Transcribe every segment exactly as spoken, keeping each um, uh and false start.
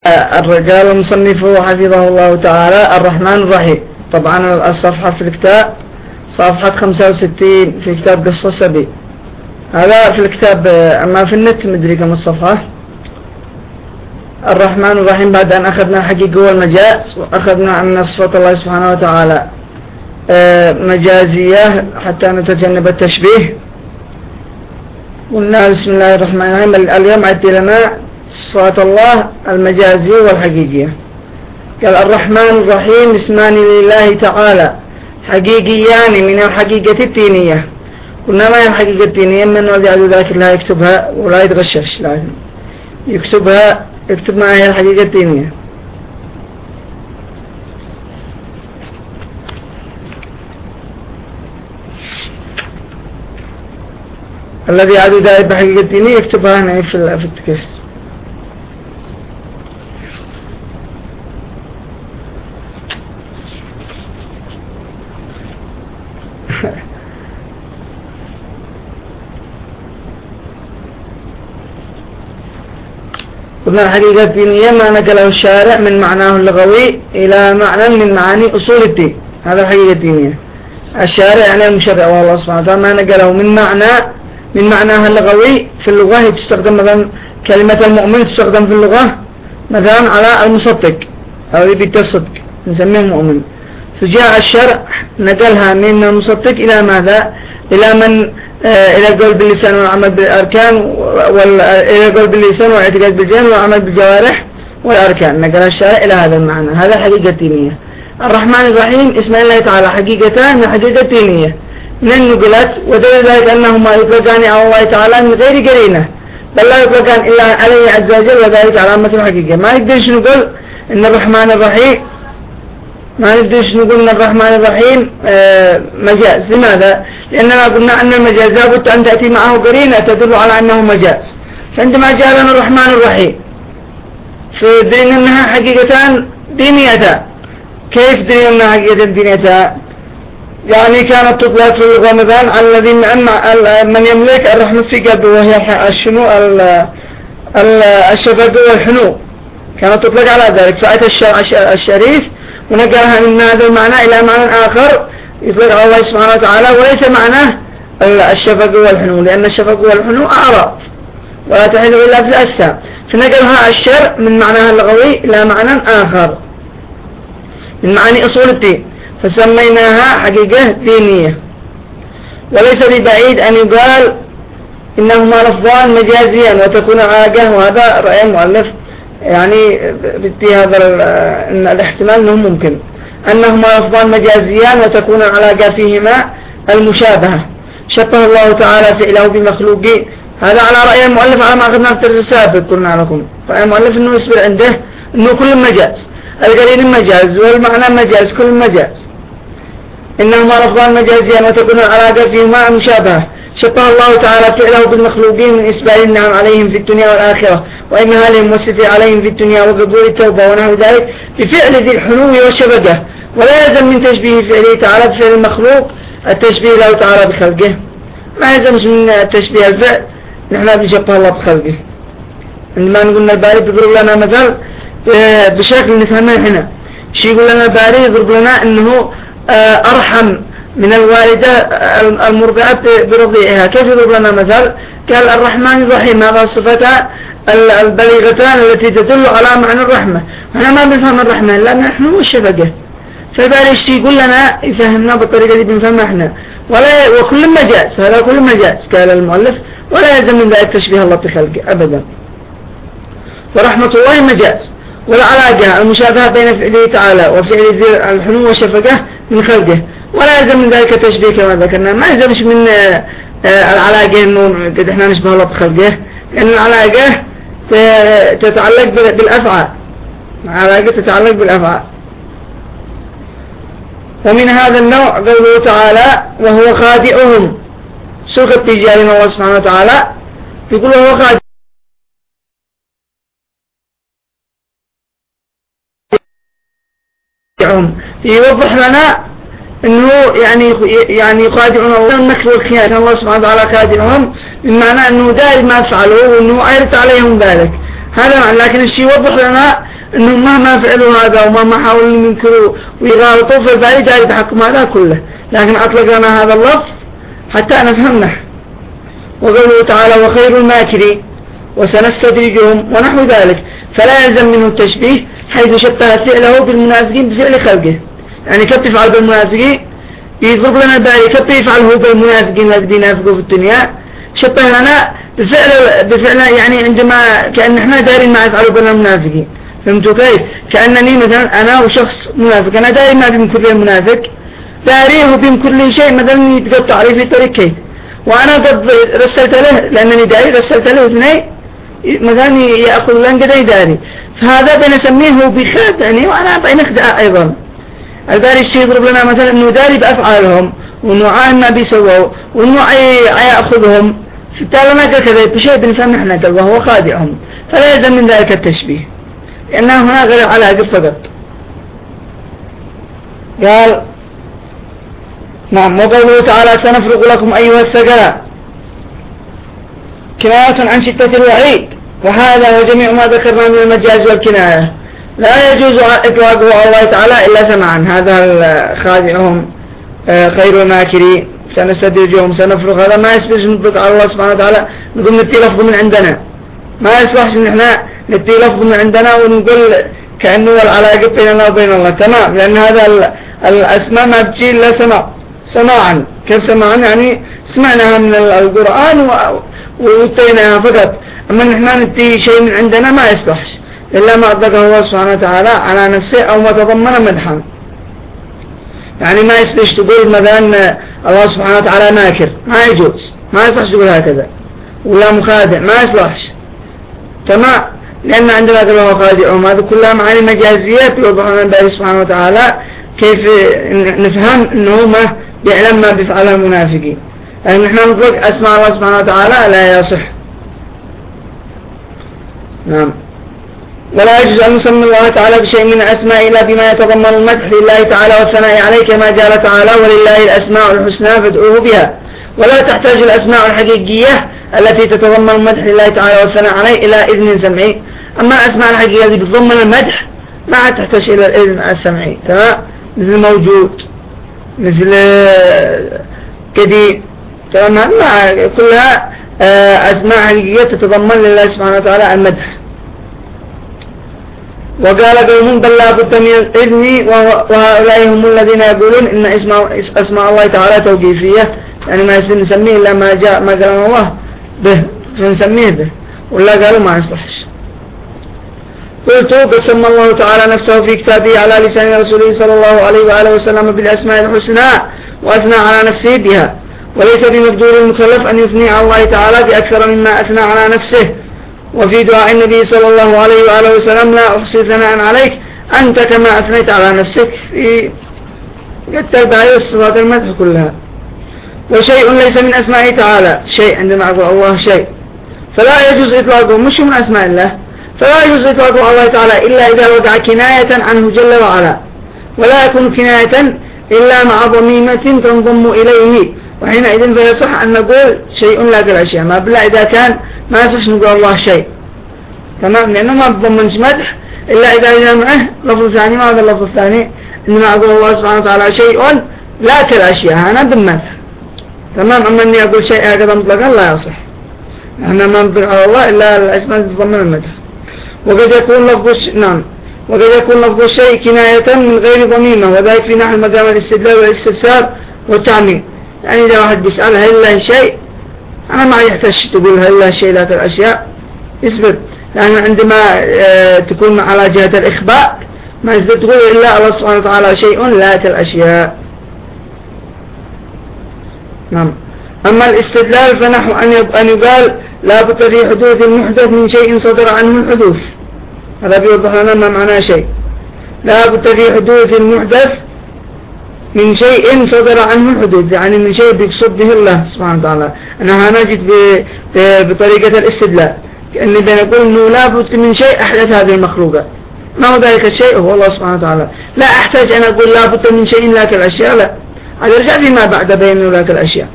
قال المصنف حفظه الله تعالى الرحمن الرحيم. طبعا الصفحة في الكتاب صفحة خمسة وستين في كتاب قصة السبي، هذا في الكتاب. أما في النت مدري كم الصفحة. الرحمن الرحيم بعد أن أخذنا الحقيقة والمجاز، وأخذنا أن صفة الله سبحانه وتعالى مجازية حتى نتجنب التشبيه. قلنا بسم الله الرحمن الرحيم. اليوم عدي لنا صفات الله المجازية والحقيقية. قال الرحمن الرحيم اسمان لله تعالى حقيقيان من الحقيقة الدينية. قلنا ما هي الحقيقة الدينية؟ من الذي عدو ذلك لا يكتبها ولا يتغشش، لازم يكتبها، يكتب ما هي الحقيقة الدينية. الذي عدو ذلك بحقيقة الدينية يكتبها هنا في التكست. قلنا الحقيقة الدينية ما نقله الشارع من معناه اللغوي إلى معنى من معاني أصول الدين، هذا الحقيقة الدينية. الشارع يعني المشرع والله سبحانه وتعالى ما نقله من معنى من معناها اللغوي. في اللغة تستخدم مثلا كلمة المؤمن تستخدم في اللغة مثلا على المصدق أو يبي الصدق نسميه مؤمن، فجاء الشرع نقلها من المصدق إلى ماذا؟ إلى من آه إلى القول باللسان والعمل بالأركان، إلى القول باللسان والاعتقاد بالجنان والعمل بالجوارح والأركان. نقل الشرع إلى هذا المعنى، هذا حقيقة دينية. الرحمن الرحيم اسم الله تعالى حقيقتان من حقيقة دينية من النقلات، ودليل ذلك أنهما يطلقان على الله تعالى من غير قرينة، بل لا يطلقان إلا عليه عز وجل، وذلك علامة الحقيقة. ما نقدرش نقول إن الرحمن الرحيم ما نقدرش نقول إن الرحمن الرحيم آه مجاز. لماذا؟ لأننا قلنا أن المجاز لابد أن تأتي معه قرينة تدل على أنه مجاز. فعندما جاء لنا الرحمن الرحيم فدليل أنها حقيقتان دينيتان. كيف دليل أنها حقيقتان دينيتان؟ يعني كانت تطلق في اللغة مثلا على الذي من يملك الرحمة في قلبه، وهي الشنو الشفقة والحنو، كانت تطلق على ذلك. فأتى الشريف ونقلها من هذا المعنى إلى معنى آخر يطلق على الله سبحانه وتعالى، وليس معناه الشفقة والحنو، لأن الشفقة والحنو أعراض ولا تحل إلا في الأجسام. فنقلها الشرع من معناها اللغوي إلى معنى آخر من معاني أصول الدين، فسميناها حقيقة دينية. وليس ببعيد أن يقال إنهما لفظان مجازيان وتكون علاقة، وهذا رأي المؤلف يعني بدي هذا إن الاحتمال أنه ممكن أنهما لفظان مجازيان وتكون العلاقة فيهما المشابهة. شبه الله تعالى فعله بمخلوقين، هذا على رأي المؤلف على ما أخذنا في الدرس السابق. قلنا لكم رأي المؤلف أنه يصبر عنده أنه كل مجاز، القرين مجاز والمعنى مجاز، كل مجاز. إنهما لفظان مجازيان وتكون العلاقة فيهما مشابهة. شبه الله تعالى فعله بالمخلوقين من إسبال النعم عليهم في الدنيا والآخرة، وإمهالهم والستر عليهم في الدنيا وقبول التوبة ونحو ذلك بفعل ذي الحنو والشبكة. ولا يلزم من تشبيه فعله تعالى بفعل المخلوق التشبيه له تعالى بخلقه، ما يلزمش من التشبيه الفعل نحن بنشبه الله بخلقه. عندما نقولنا الباري بيضرب لنا مثل بشكل نفهمه هنا، شي يقول لنا الباري يضرب لنا أنه أرحم من الوالدة المرضعة برضيعها. كيف يضرب لنا مثل؟ قال الرحمن الرحيم، هذا صفتان البليغتان التي تدل على معنى الرحمة. احنا ما بنفهم الرحمة لأن نحن هو الشفقة، فبالي الشيء يقول لنا يفهمنا بالطريقة دي بنفهمها احنا. ولا وكل مجاز، هذا كل مجاز قال المؤلف، ولا يلزم من ذلك تشبيه الله بخلقه أبدا. ورحمة الله مجاز، والعلاقة المشابهة بين فعله تعالى وفعل ذي الحنو والشفقة من خلقه، ولا يلزم من ذلك تشبيه كما ذكرنا. ما يلزمش من العلاقة انه قد احنا نشبه الله بخلقه، لأن العلاقة تتعلق بالأفعال، العلاقة تتعلق بالأفعال. ومن هذا النوع قوله تعالى وهو خادعهم، سوق التجاري من الله سبحانه وتعالى يقول وهو خادعهم، يوضح لنا انه يعني يعني يخادعون المكر والخيانة. الله سبحانه وتعالى خادعهم بمعنى انه دائما ما يفعلوا وانه عيرت عليهم ذلك، هذا معنى. لكن الشيء يوضح لنا إنهم مهما فعلوا هذا ومهما حاولوا ينكروا ويغالطوا فالبالي داري يتحكم هذا كله، لكن أطلقنا هذا اللفظ حتى نفهمه. وقوله تعالى وخير الماكرين وسنستدرجهم ونحو ذلك، فلا يلزم منه التشبيه حيث شبه فعله بالمنافقين بفعل خلقه. يعني كيف يفعل بالمنافقين يضرب لنا البالي كيف يفعله بالمنافقين الذين ينافقوا في الدنيا، شبه لنا بفعل, بفعل يعني عندما كأن احنا دارين ما يفعلوا بالمنافقين. فهمتوا كيف؟ كأنني مثلا أنا وشخص منافق، أنا داري ما بين كل منافق داريه بين كل شيء مثلا يتقطع عليه في طريق كيف، وأنا قد رسلت له لأنني داري رسلت له اثنين مثلا يأخذ لن قد يداري، فهذا بنسميه بخادعني وأنا بنخدع أيضا. الباري الشيء يضرب لنا مثلا أنه داري بأفعالهم وأنه عالم ما بيسووا وأنه يأخذهم، فبالتالي ما كذا بشيء بنسميه احنا كذا وهو خادعهم، فلا يلزم من ذلك التشبيه لأنه هنا غير على هذا فقط. قال نعم وقوله تعالى سنفرغ لكم أيها الثقلاء كناية عن شدة الوعيد، وهذا وجميع ما ذكرنا من المجاز والكناية لا يجوز إطلاقه على الله تعالى إلا سمعا. هذا خادعهم خير الماكرين سنستدرجهم سنفرغ، هذا ما يسبش نطلق على الله سبحانه وتعالى نقول نتي لفظ من عندنا، ما يصلحش ان احنا نتي لفظ من عندنا ونقول كأنه العلاقة بيننا وبين الله. تمام، لأن هذا الأسماء ما بتجي إلا سماع سماعا. كيف سماعا؟ يعني سمعناها من القرآن واتيناها فقط، أما نحن نتي شيء من عندنا ما يصلحش إلا ما أطلقه الله سبحانه وتعالى على نفسه أو ما تضمن مدحا. يعني ما يصلحش تقول مثلا الله سبحانه وتعالى ماكر، ما يجوز، ما يصلحش تقول هكذا، ولا مخادع، ما يصلحش. تمام، لأن عندنا قال الله خادعهم، هذه كلها معاني مجازية يوضح لنا الله سبحانه وتعالى كيف نفهم أنه ما بيعلم ما بيفعل المنافقين. يعني نحن نطلق أسماء الله سبحانه وتعالى لا يصح. نعم. ولا يجوز أن نسمي الله تعالى بشيء من أسماء إلا بما يتضمن المدح لله تعالى والثناء عليه، كما قال تعالى ولله الأسماء الحسنى فادعوه بها. ولا تحتاج الأسماء الحقيقية التي تتضمن المدح لله تعالى والثناء عليه إلى إذن سمعي. أما الأسماء الحقيقية التي تتضمن المدح ما تحتاج إلى الإذن السمعي. تمام، مثل موجود، مثل قديم. تمام، كلها أسماء حقيقية تتضمن لله سبحانه وتعالى المدح. وقال قوم بل لا بد من الإذن، وهؤلاء هم الذين يقولون إن اسماء الله تعالى توقيفية، يعني ما يصير نسميه إلا ما جاء ما قال الله به فنسميه به، ولا قالوا ما يصلحش. قلت بسم الله تعالى نفسه في كتابه على لسان رسوله صلى الله عليه وآله وسلم بالأسماء الحسنى وأثنى على نفسه بها، وليس بمقدور المكلف أن يثني على الله تعالى بأكثر مما أثنى على نفسه. وفي دعاء النبي صلى الله عليه وآله وسلم لا أحصي ثناء عليك أنت كما أثنيت على نفسك، في قد البعير الصفات المدح كلها. وشيء ليس من أسمائه تعالى شيء، عندما أقول الله شيء فلا يجوز إطلاقه، مش من أسماء الله، فلا يجوز إطلاقه على الله تعالى إلا إذا وقع كناية عنه جل وعلا، ولا يكون كناية إلا مع ضميمة تنضم إليه، وحينئذ فيصح أن نقول شيء لا كالأشياء، ما بلا إذا كان ما يصح نقول الله شيء. تمام، لأنه ما بضمنش مدح إلا إذا جاء معه لفظ ثاني. ما هذا اللفظ الثاني؟ إنما أقول الله سبحانه وتعالى شيء لا كالأشياء، أنا بالمدح. تمام، أما أني أقول شيء هكذا مطلقا لا يصح، احنا ما نطلق على الله إلا الأسماء تتضمن المدح. وقد يكون لفظ نعم وقد يكون لفظ الشيء كناية من غير ضميمة، وذلك في نحو مقام الاستدلال والاستفسار والتعميم. يعني إذا واحد يسأل هل الله شيء، أنا ما يحتاج تقول هل الله شيء لا كالأشياء، يثبت، لأن عندما تكون على جهة الإخبار ما يثبت تقول إلا الله سبحانه وتعالى شيء لا كالأشياء. نعم. أما الاستدلال فنحو أن يقال لا بد في حدوث المحدث من شيء صدر عنه الحدوث، هذا بيوضح لنا ما معنى شيء. لا بد في حدوث المحدث من شيء صدر عنه الحدوث، يعني من شيء بيقصد به الله سبحانه وتعالى. أنا هنا جيت بطريقة الاستدلال كأني بنقول أنه لا بد من شيء أحدث هذه المخلوقات، ما هو ذلك الشيء هو الله سبحانه وتعالى. لا أحتاج أن أقول لا بد من شيء لا كالأشياء، لا، هذا رجع فيما بعد بين لا كالأشياء.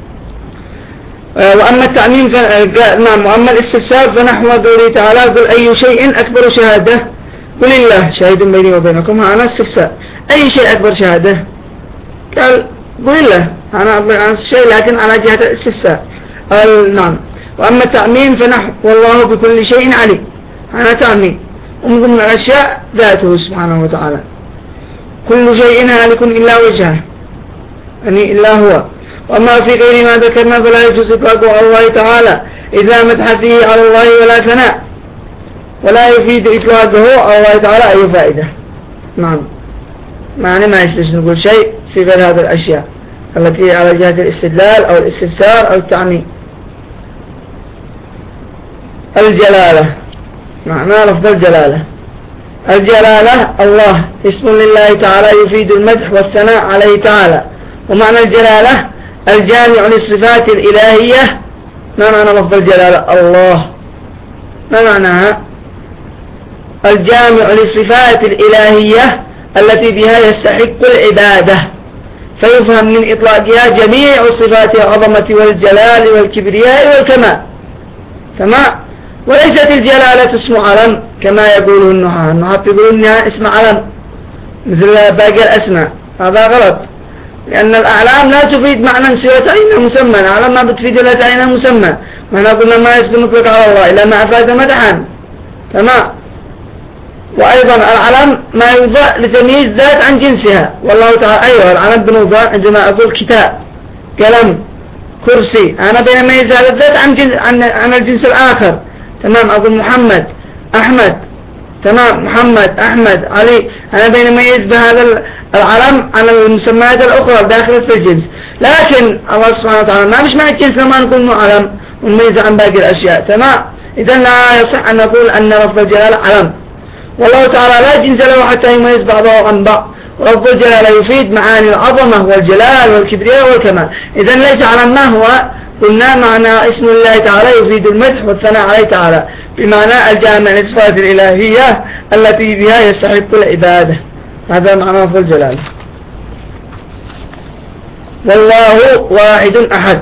وأما التعميم ف... نعم. وأما الاستفسار فنحو قوله تعالى قل أي شيء أكبر شهادة قل الله شاهد بيني وبينكم. أنا استفسار أي شيء أكبر شهادة؟ قال قل الله، أنا أطلق عن الشيء لكن على جهة الاستفسار. قال نعم. وأما التعميم فنحو والله بكل شيء عليم، أنا تعميم، ومن ضمن الأشياء ذاته سبحانه وتعالى. كل شيء هالك إلا وجهه، يعني إلا هو. وأما في غير ما ذكرنا فلا يجوز إطلاقه على الله تعالى إذا مدح فيه على الله ولا ثناء، ولا يفيد إطلاقه على الله تعالى أي فائدة. نعم، معنى ما يشبه نقول شيء في غير هذه الأشياء التي على جهة الاستدلال أو الاستفسار أو التعميم. الجلالة، معنى لفظ الجلالة. الجلالة الله اسم لله تعالى يفيد المدح والثناء عليه تعالى. ومعنى الجلالة الجامع للصفات الإلهية. ما معنى لفظ الجلالة؟ الله، ما معناها؟ الجامع للصفات الإلهية التي بها يستحق العبادة، فيفهم من إطلاقها جميع صفات العظمة والجلال والكبرياء والكمال. تمام. وليست الجلالة اسم علم كما يقوله النحاة. النحاة يقولون إنها اسم علم مثل باقي الأسماء، هذا غلط، لأن الأعلام لا تفيد معنى سوى تعيين مسمى. الأعلام ما بتفيد إلا تعيين مسمى، وإحنا قلنا ما يسبق مطلق على الله إلا ما أفاد مدحا. تمام. وأيضا العلم ما يوضع لتمييز ذات عن جنسها، والله تعالى أيوة العلم بنوضع عندما أقول كتاب، قلم، كرسي، أنا بيميز هذا الذات عن, جنس عن, عن الجنس الآخر. تمام. أقول محمد، أحمد، تمام، محمد، أحمد، علي، أنا بيميز بهذا العلم عن المسميات الأخرى الداخلة في الجنس. لكن الله سبحانه وتعالى ما مش مع الجنس لما نقول علم ونميز عن باقي الأشياء. تمام. إذن لا يصح أن نقول أن لفظ الجلالة علم، والله تعالى لا جنس له حتى يميز بعضه عن بعض. ولفظ الجلالة يفيد معاني العظمة والجلال والكبرياء والكمال. إذن ليس علم ما هو، قلنا معنى اسم الله تعالى يفيد المدح والثناء عليه تعالى بمعنى الجامع للصفات الإلهية التي بها يستحق العبادة. هذا معنى لفظ الجلالة. والله واحد أحد.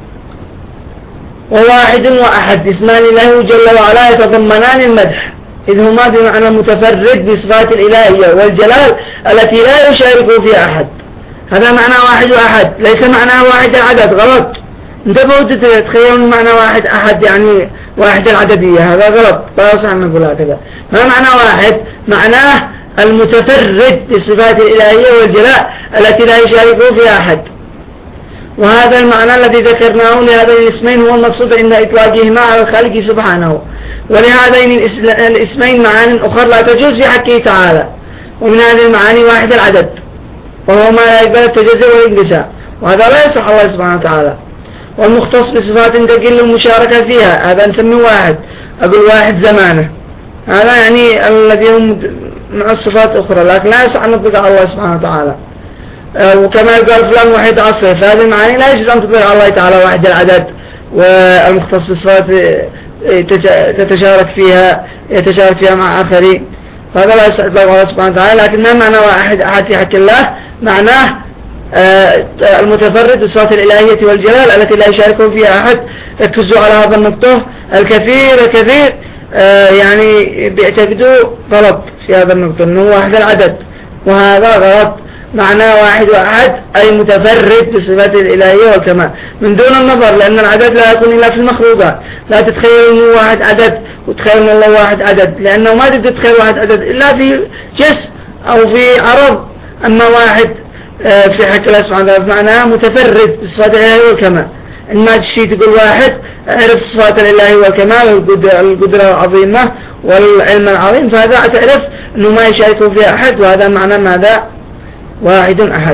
وواحد وأحد اسمان الله جل وعلا يتضمنان المدح، إذ هما بمعنى متفرد بصفات الإلهية والجلال التي لا يشارك فيها أحد. هذا معنى واحد وأحد، ليس معنى واحد العدد. غلط، انتبهوا تتخيلون معنى واحد أحد يعني واحد العددية، هذا غلط، لا يصح أن نقول هكذا. ما معنى واحد؟ معناه المتفرد بصفات الإلهية والجلال التي لا يشارك فيها أحد. وهذا المعنى الذي ذكرناه لهذين الاسمين هو المقصود عند إطلاقهما على الخالق سبحانه. ولهذين الاسمين معاني أخرى لا تجوز في حقه تعالى، ومن هذه المعاني واحد العدد، وهو ما لا يقبل التجزئ والانقسام، وهذا لا يصح الله سبحانه وتعالى. والمختص بصفات تقل المشاركة فيها هذا نسميه واحد. أقول واحد زمانه، هذا يعني الذي هم مع الصفات أخرى، لكن لا يصح أن نطلق على الله سبحانه وتعالى. وكما قال فلان واحد عصر، فهذه المعاني لا يجوز أن تطلق على الله تعالى واحد العدد. والمختص بصفات تتشارك فيها يتشارك فيها مع آخرين، فهذا لا يصح إطلاق على الله سبحانه وتعالى. لكن ما معنى واحد أحد في حق الله؟ معناه المتفرد بالصفات الإلهية والجلال التي لا يشاركه فيها أحد. ركزوا على هذا النقطة. الكثير الكثير يعني بيعتقدوا غلط في هذا النقطة أنه واحد العدد، وهذا غلط. معنى واحد وأحد أي متفرد بصفات الإلهية والكمال من دون النظر، لأن العدد لا يكون إلا في المخلوقات. لا تتخيل أنه واحد عدد وتخيل أن الله واحد عدد، لأنه ما تقدر تتخيل واحد عدد إلا في جسم أو في عرض. أما واحد في حق الله سبحانه وتعالى معناه متفرد بصفات الإلهية والكمال. إما تشي تقول واحد اعرف صفات الإلهية والكمال والقدرة العظيمة والعلم العظيم، فهذا تعرف أنه ما يشاركه فيها أحد، وهذا معنى ماذا؟ واحد أحد.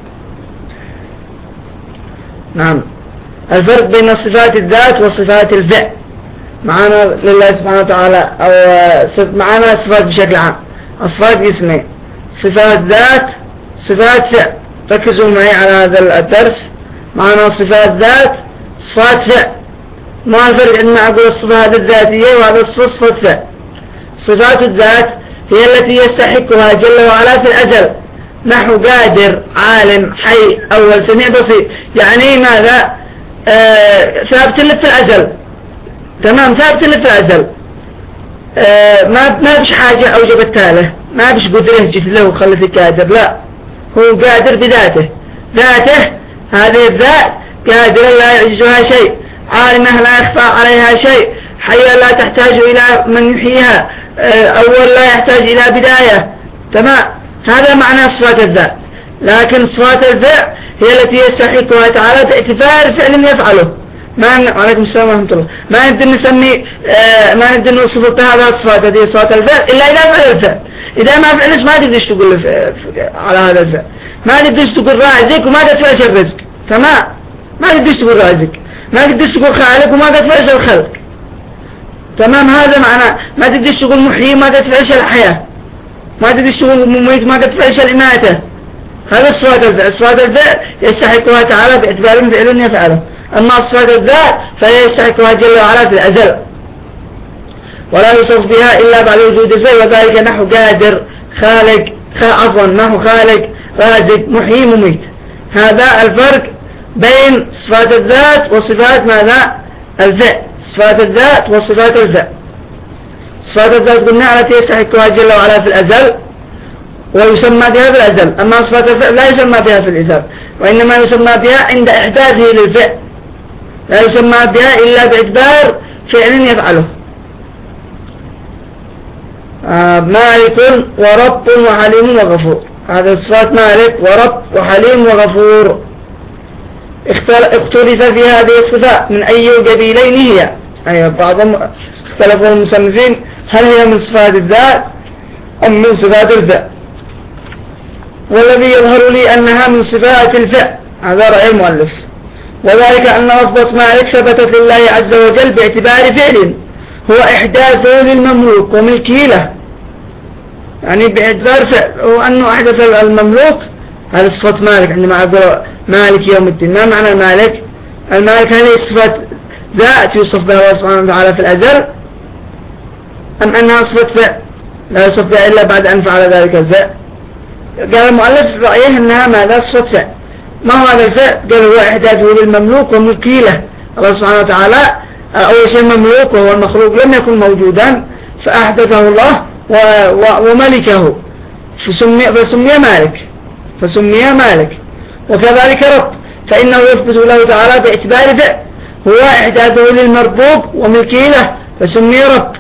نعم. الفرق بين صفات الذات وصفات الفعل معنا لله سبحانه وتعالى، أو معنا صفات بشكل عام. الصفات قسمين: صفات ذات، صفات فعل. ركزوا معي على هذا الدرس. معنا صفات ذات، صفات فعل. ما الفرق أن أقول الصفات الذاتية وهذا صفات فعل؟ صفات الذات هي التي يستحقها جل وعلا في الأزل، نحو قادر، عالم، حي، أول، سميع، بصير. يعني ماذا؟ آه ثابت في الأزل. تمام، ثابت في الأزل. آه ما ما بش حاجة أوجبتها له، ما بش قدره جت له وخلته قادر، لا هو قادر بذاته، ذاته هذه الذات قادرة لا يعجزها شيء، عالمة لا يخفى عليها شيء، حية لا تحتاج إلى من يحييها، أول لا يحتاج إلى بداية. تمام، هذا معنى صفات الذات. لكن صفات الفعل هي التي يستحقها تعالى باعتبار فعل يفعله. ما عليكم السلام ورحمة الله. ما نقدر نسمي آه ما نقدر نوصف بهذا الصفات، هذه صفات الفعل إلا إذا فعل الفعل. إذا ما فعلش ما تقدرش تقول على هذا الفعل، ما تقدرش تقول رازق وما تدفعش الرزق. تمام، ما تقدرش تقول رازق، ما تقدرش تقول خالق وما تدفعش الخلق. تمام، هذا معناه ما تقدرش تقول محيي ما تدفعش الحياة، ما تقدرش تقول مميت ما تدفعش الإماتة. هذا صفات الفعل. صفات الفعل يستحقها تعالى باعتبار فعل يفعله. أما صفات الذات فهي يستحقها جل وعلا في الأزل، ولا يوصف بها إلا بعد وجود الفعل، وذلك نحو قادر، خالق، عفوا نحو خالق، رازق، محيي، مميت. هذا الفرق بين صفات الذات وصفات ماذا؟ الفعل. صفات الذات وصفات الفعل. صفات الذات قلنا التي يستحقها جل وعلا في الأزل ويسمى بها في الأزل. أما صفات الفعل لا يسمى بها في الأزل، وإنما يسمى بها عند إحداثه للفعل، لا يسمى بها إلا باعتبار فعل يفعله. آه مالك ورب وحليم وغفور، هذا صفات مالك ورب وحليم وغفور. اختلف في هذه الصفات من أي قبيلين هي، أي بعضهم اختلفوا المصنفين هل هي من صفات الذات أم من صفات الفعل، والذي يظهر لي أنها من صفات الفعل، هذا رأي المؤلف. وذلك أن لفظة مالك ثبتت لله عز وجل باعتبار فعل هو إحداثه للمملوك وملكه له، يعني باعتبار فعل وأنه أحدث المملوك. هذا صفة مالك عندما أقول مالك يوم الدين. ما معنى المالك؟ المالك هذه صفة ذات يوصف بها الله سبحانه وتعالى في الأزل، أم أنها صفة فعل لا يوصف بها إلا بعد أن فعل ذلك الفعل؟ قال المؤلف رأيه أنها ماذا؟ صفة فعل. ما هو هذا الفعل؟ قال هو إحداثه للمملوك وملكه له. الله سبحانه وتعالى أول شيء مملوك وهو المخلوق لم يكن موجودا فأحدثه الله وملكه فسمي, فسمي مالك فسمي مالك. وكذلك رب، فإنه يثبت له تعالى باعتبار فعل هو إحداثه للمربوب وملكه له فسمي رب.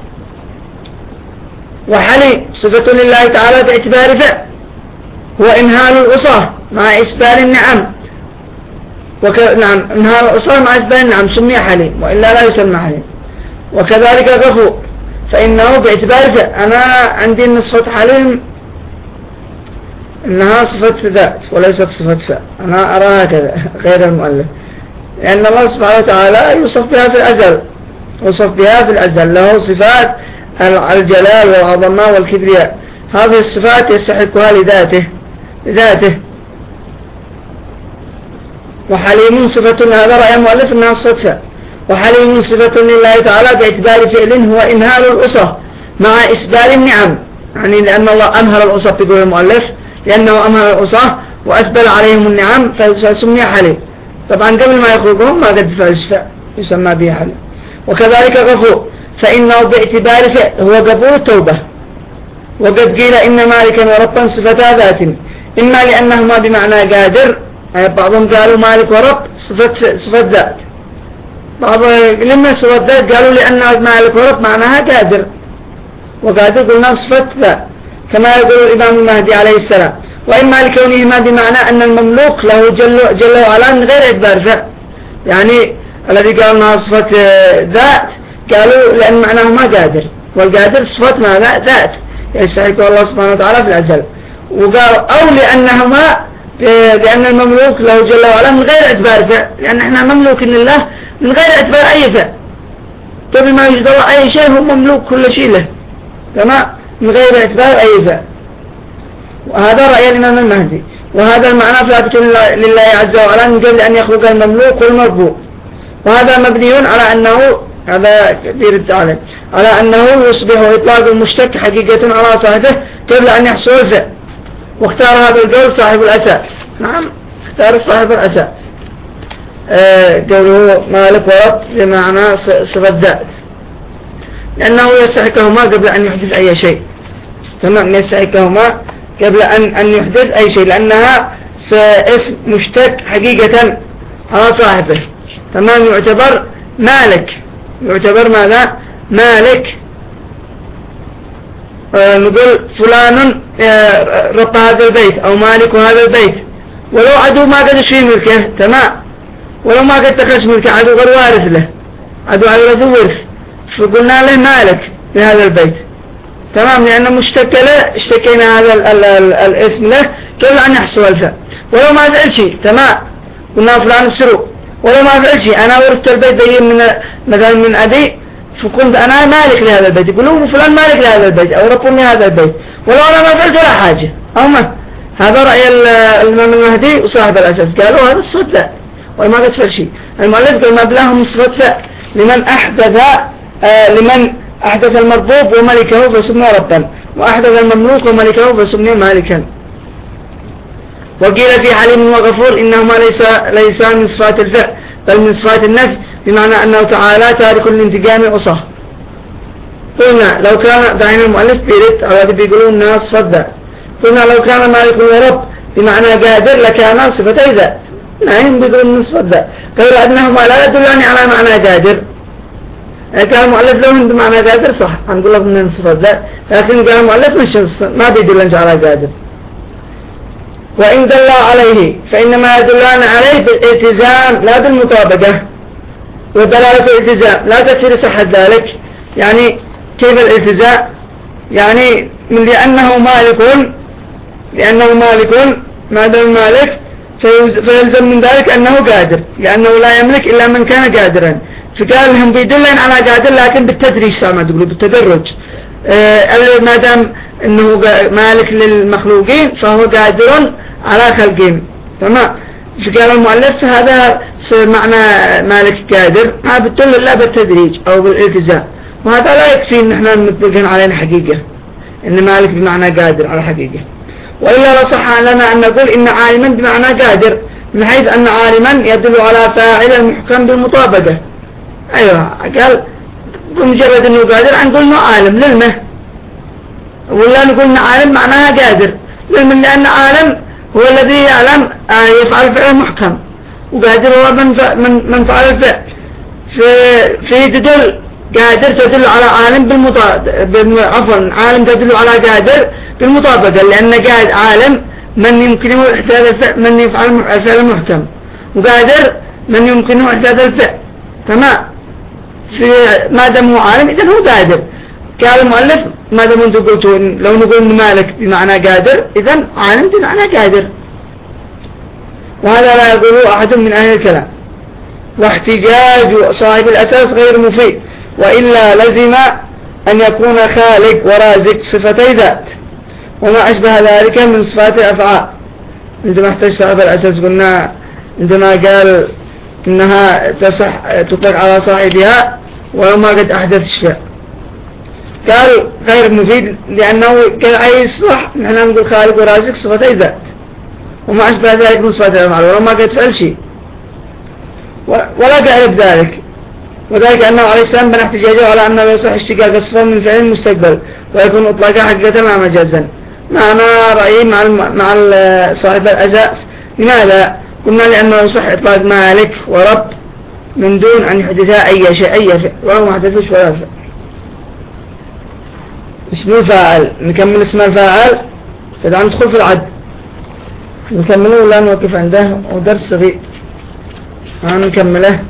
وحليم صفة لله تعالى باعتبار فعل هو إنهال العصاة مع إسبال النعم، وك... نعم إنهال العصاة مع إسبال النعم سمي حليم، وإلا لا يسمى حليم. وكذلك غفور، فإنه باعتبار فعل. أنا عندي أن صفة حليم إنها صفة ذات وليست صفة فعل، أنا أرى هكذا غير المؤلف، لأن الله سبحانه وتعالى يوصف بها في الأزل، يوصف بها في الأزل، له صفات الجلال والعظمة والكبرياء، هذه الصفات يستحقها لذاته ذاته. وحليم صفة، هذا رأي المؤلف أنها صفة فعل. وحليم صفة لله تعالى باعتبار فعل هو إنهال العصاة مع إسبال النعم، يعني لأن الله أنهل العصاة يقول المؤلف، لأنه أنهل العصاة وأسبل عليهم النعم فسمي حليم. طبعا قبل ما يخرجهم ما قد فعل الشفاء يسمى به حليم. وكذلك غفور، فإنه باعتبار فعل هو قبول التوبة. وقد قيل إن مالكا وربا صفتا ذات، إما لأنهما بمعنى قادر، يعني بعضهم قالوا مالك ورب صفة, صفة ذات، بعض لما صفة ذات قالوا لأن مالك ورب معناها قادر، وقادر قلنا صفة ذات كما يقول الإمام المهدي عليه السلام. وإما لكونهما بمعنى أن المملوك له جل, جل وعلا من غير إجبار فعل، يعني الذي قال أنها صفة ذات قالوا لأن معناهما قادر، والقادر صفة ماذا؟ ذات يستحق الله سبحانه وتعالى في الأزل. وقال أو لأنهما لأن المملوك له جل وعلا من غير اعتبار فعل، لأن احنا مملوك لله من غير اعتبار أي فعل، قبل ما يوجد الله أي شيء هو مملوك كل شيء له، تمام، من غير اعتبار أي فعل. وهذا رأي الإمام المهدي. وهذا المعنى ثابت لله عز وجل من قبل أن يخلق المملوك والمربوب، وهذا مبني على أنه هذا كبير التعليم على أنه يصبح إطلاق المشتق حقيقة على صاحبه قبل أن يحصل الفعل. واختار هذا القول صاحب الأساس، نعم اختار صاحب الأساس آه قوله مالك ورب بمعنى صفة ذات. لأنه يستحقهما قبل أن يحدث أي شيء. تمام، يستحقهما قبل أن أن يحدث أي شيء، لأنها اسم مشتق حقيقة على صاحبه. تمام، يعتبر مالك، يعتبر ماذا؟ مالك. آه نقول فلان آه رب هذا البيت أو مالك هذا البيت، ولو عدو ما قد يشفي ملكه. تمام، ولو ما قد تخش ملكه، عدو غير وارث له، عدو على ذو ورث، فقلنا له مالك لهذا البيت. تمام، لأنه مشتق له، اشتكينا هذا ال ال ال الاسم له قبل أن يحصل الفعل. ولو ما فعل شيء، تمام، قلنا فلان بسرو، ولو ما فعل شيء، أنا ورثت البيت دي من مثلا من أبي، فكنت أنا مالك لهذا البيت، يقولون فلان مالك لهذا البيت أو ربني هذا البيت، ولو أنا ما فعلت ولا حاجة. أو ما هذا رأي الإمام المهدي وصاحب الأساس، قالوا هذا الصوت لا، وما قد فعل شيء. المؤلف قال مبلغهم صفة فعل لمن أحدث آه لمن أحدث المربوب وملكه فسمى ربا، وأحدث المملوك وملكه فسمى مالكا. وقيل في حليم وغفور إنهما ليس ليس من صفات الفعل بل من صفات النفس، بمعنى أنه تعالى تارك الانتقام عصاه. قلنا لو كان دعين المؤلف بيرد أو هذا بيقولون الناس صفة. قلنا لو كان مالك ورب بمعنى قادر لكان صفتي ذات، نعم بيقولون من صفة ذات. قالوا أنهما لا يدلان على معنى قادر، كان المؤلف لهم بمعنى قادر صح، هنقول لكم من صفة ذات، لكن كان المؤلف مش ما بيدلن على قادر. وإن دل عليه فإنما يدلان عليه بالالتزام لا بالمطابقة، ودلالة الالتزام لا تكفي صحة ذلك. يعني كيف الالتزام؟ يعني من لأنه مالك، لأنه مالك ما دام مالك فيلزم من ذلك أنه قادر، لأنه لا يملك إلا من كان قادرا. فقال لهم بيدلن على قادر لكن بالتدريج، فما تقولوا بالتدرج. آه ما دام أنه مالك للمخلوقين فهو قادر على خلقهم. تمام، فقال المؤلف هذا معنى مالك قادر ما بتدل إلا بالتدريج أو بالالتزام، وهذا لا يكفي ان احنا نتفقين علينا حقيقة ان مالك بمعنى قادر على حقيقة. وإلا لصح لنا أن نقول إن عالما بمعنى قادر، من حيث أن عالما يدل على فاعل المحكم بالمطابقة. أيوة، قال بمجرد أنه قادر نقول أنه عالم للمه، ولا نقول أن عالم معناها قادر للمه، لأن عالم هو الذي يعلم يفعل فعل محكم، وقادر هو من من من فعل الفعل. في في تدل قادر تدل على عالم بالمطابقة، عفوا عالم تدل على قادر بالمطابقة، لأن قاد عالم من يمكنه إحداث الفعل، من يفعل الفعل المحكم، وقادر من يمكنه إحداث الفعل. تمام، في ما دام هو عالم إذن هو قادر. قال المؤلف ما دام أنتم قلتوا لو نقول مالك بمعنى قادر إذن عالم بمعنى قادر، وهذا لا يقوله أحد من أهل الكلام. واحتجاج صاحب الأساس غير مفيد، وإلا لزم أن يكون خالق ورازق صفتي ذات وما أشبه ذلك من صفات الأفعال. عندما احتج صاحب الأساس قلنا عندما قال إنها تصح تطلق على صاحبها وما قد أحدث شفاء، قال غير مفيد لأنه كأي صح نحن نقول خالق ورازق صفتي ذات وما أشبه ذلك من صفات الأفعال وما قد فعل شيء، ولا قال بذلك. وذلك أنه عليه السلام بنى احتجاجه على أنه يصح اشتقاق الصفة من فعل المستقبل ويكون إطلاقها حقيقة مع مجازا، مع ما رأيه مع مع صاحب الأساس. لماذا؟ قلنا لأنه يصح إطلاق مالك ورب من دون أن يحدثها أي شيء أي فعل، ولو ما حدثش ولا فعل. اسم الفاعل، نكمل اسم الفاعل فدعنا ندخل في العد، نكمله ولا نوقف عنده ودرس صغير نكمله.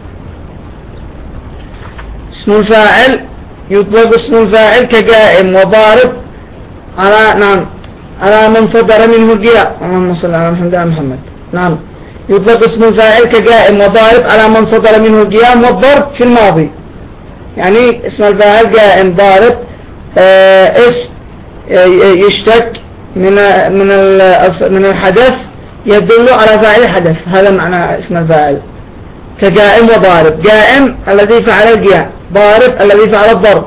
اسم الفاعل يطلق اسم الفاعل كقائم وضارب على نعم على من صدر منه القيام. اللهم صل على محمد وعلى محمد. نعم، يطلق اسم الفاعل كقائم وضارب على من صدر منه القيام والضرب في الماضي. يعني اسم الفاعل قائم ضارب آه اسم يشتق من من من الحدث يدل على فاعل الحدث، هذا معنى اسم الفاعل. كقائم وضارب، قائم الذي فعل القيام، ضارب الذي فعل الضرب.